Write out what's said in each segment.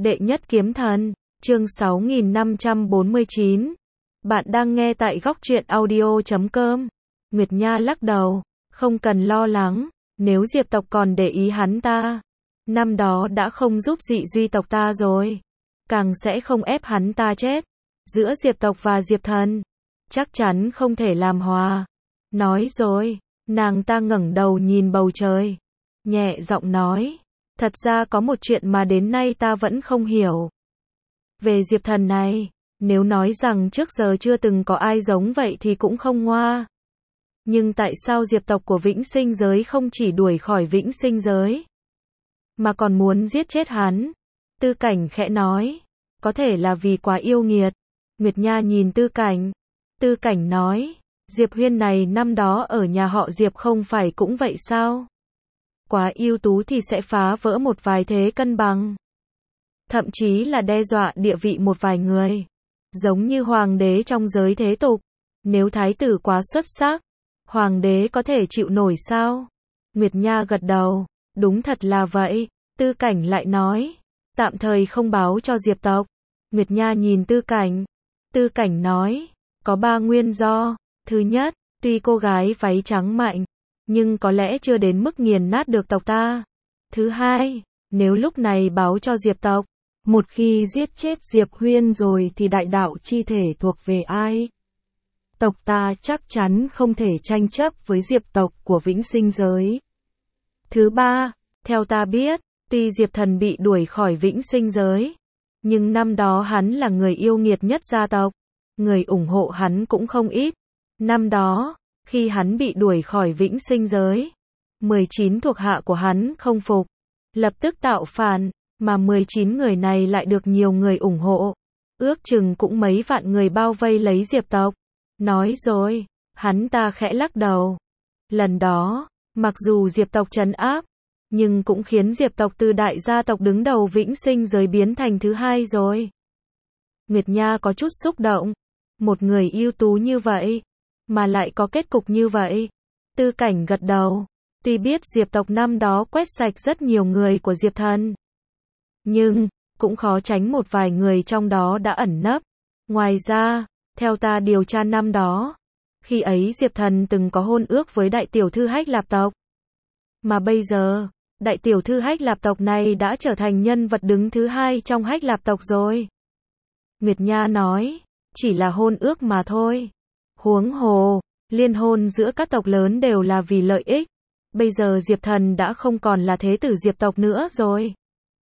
Đệ nhất kiếm thần, chương 6549. Bạn đang nghe tại góc truyện audio.com. Nguyệt Nha lắc đầu, không cần lo lắng, nếu Diệp tộc còn để ý hắn ta, năm đó đã không giúp dị duy tộc ta rồi, càng sẽ không ép hắn ta chết. Giữa Diệp tộc và Diệp thần, chắc chắn không thể làm hòa. Nói rồi, nàng ta ngẩng đầu nhìn bầu trời, nhẹ giọng nói, thật ra có một chuyện mà đến nay ta vẫn không hiểu. Về Diệp thần này, nếu nói rằng trước giờ chưa từng có ai giống vậy thì cũng không ngoa. Nhưng tại sao Diệp tộc của Vĩnh Sinh Giới không chỉ đuổi khỏi Vĩnh Sinh Giới, mà còn muốn giết chết hắn? Tư Cảnh khẽ nói, có thể là vì quá yêu nghiệt. Nguyệt Nha nhìn Tư Cảnh. Tư Cảnh nói, Diệp Huyên này năm đó ở nhà họ Diệp không phải cũng vậy sao? Quá ưu tú thì sẽ phá vỡ một vài thế cân bằng, thậm chí là đe dọa địa vị một vài người, giống như hoàng đế trong giới thế tục. Nếu thái tử quá xuất sắc, hoàng đế có thể chịu nổi sao? Nguyệt Nha gật đầu, đúng thật là vậy. Tư Cảnh lại nói, tạm thời không báo cho Diệp tộc. Nguyệt Nha nhìn Tư Cảnh. Tư Cảnh nói, có 3 nguyên do. Thứ nhất, tuy cô gái váy trắng mạnh, nhưng có lẽ chưa đến mức nghiền nát được tộc ta. Thứ hai, nếu lúc này báo cho Diệp tộc, một khi giết chết Diệp Huyên rồi thì đại đạo chi thể thuộc về ai? Tộc ta chắc chắn không thể tranh chấp với Diệp tộc của Vĩnh Sinh Giới. Thứ ba, theo ta biết, tuy Diệp thần bị đuổi khỏi Vĩnh Sinh Giới, nhưng năm đó hắn là người yêu nghiệt nhất gia tộc, người ủng hộ hắn cũng không ít. Năm đó, khi hắn bị đuổi khỏi Vĩnh Sinh Giới, 19 thuộc hạ của hắn không phục, lập tức tạo phản, mà 19 người này lại được nhiều người ủng hộ. Ước chừng cũng mấy vạn người bao vây lấy Diệp tộc. Nói rồi, hắn ta khẽ lắc đầu. Lần đó, mặc dù Diệp tộc trấn áp, nhưng cũng khiến Diệp tộc từ đại gia tộc đứng đầu Vĩnh Sinh Giới biến thành thứ hai rồi. Nguyệt Nha có chút xúc động. Một người ưu tú như vậy, mà lại có kết cục như vậy. Tư Cảnh gật đầu. Tuy biết Diệp tộc năm đó quét sạch rất nhiều người của Diệp thần, nhưng cũng khó tránh một vài người trong đó đã ẩn nấp. Ngoài ra, theo ta điều tra năm đó, khi ấy Diệp thần từng có hôn ước với đại tiểu thư Hách Lạp tộc. Mà bây giờ, đại tiểu thư Hách Lạp tộc này đã trở thành nhân vật đứng thứ hai trong Hách Lạp tộc rồi. Nguyệt Nha nói, chỉ là hôn ước mà thôi. Huống hồ, liên hôn giữa các tộc lớn đều là vì lợi ích. Bây giờ Diệp thần đã không còn là thế tử Diệp tộc nữa rồi,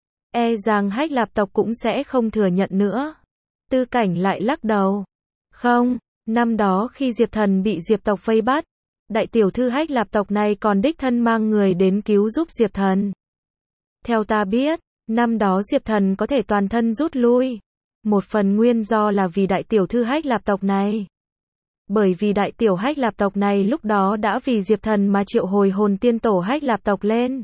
e rằng Hách Lạp tộc cũng sẽ không thừa nhận nữa. Tư Cảnh lại lắc đầu. Không, năm đó khi Diệp thần bị Diệp tộc vây bắt, đại tiểu thư Hách Lạp tộc này còn đích thân mang người đến cứu giúp Diệp thần. Theo ta biết, năm đó Diệp thần có thể toàn thân rút lui. Một phần nguyên do là vì đại tiểu thư Hách Lạp tộc này. Bởi vì đại tiểu Hách Lạp tộc này lúc đó đã vì Diệp thần mà triệu hồi hồn tiên tổ Hách Lạp tộc lên.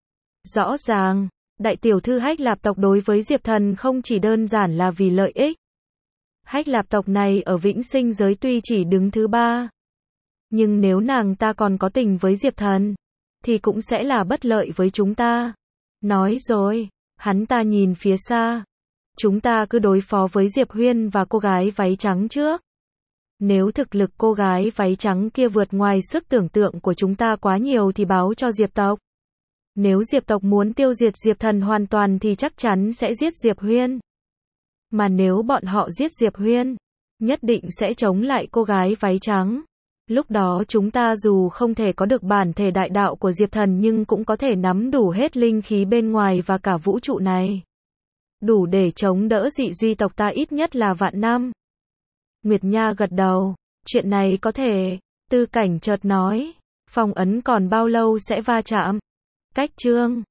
Rõ ràng, đại tiểu thư Hách Lạp tộc đối với Diệp thần không chỉ đơn giản là vì lợi ích. Hách Lạp tộc này ở Vĩnh Sinh Giới tuy chỉ đứng thứ 3, nhưng nếu nàng ta còn có tình với Diệp thần, thì cũng sẽ là bất lợi với chúng ta. Nói rồi, hắn ta nhìn phía xa. Chúng ta cứ đối phó với Diệp Huyên và cô gái váy trắng trước. Nếu thực lực cô gái váy trắng kia vượt ngoài sức tưởng tượng của chúng ta quá nhiều thì báo cho Diệp tộc. Nếu Diệp tộc muốn tiêu diệt Diệp thần hoàn toàn thì chắc chắn sẽ giết Diệp Huyên. Mà nếu bọn họ giết Diệp Huyên, nhất định sẽ chống lại cô gái váy trắng. Lúc đó chúng ta dù không thể có được bản thể đại đạo của Diệp thần nhưng cũng có thể nắm đủ hết linh khí bên ngoài và cả vũ trụ này, đủ để chống đỡ dị duy tộc ta ít nhất là vạn năm. Nguyệt Nha gật đầu. Chuyện này có thể. Tư Cảnh chợt nói, phong ấn còn bao lâu sẽ va chạm? Cách chương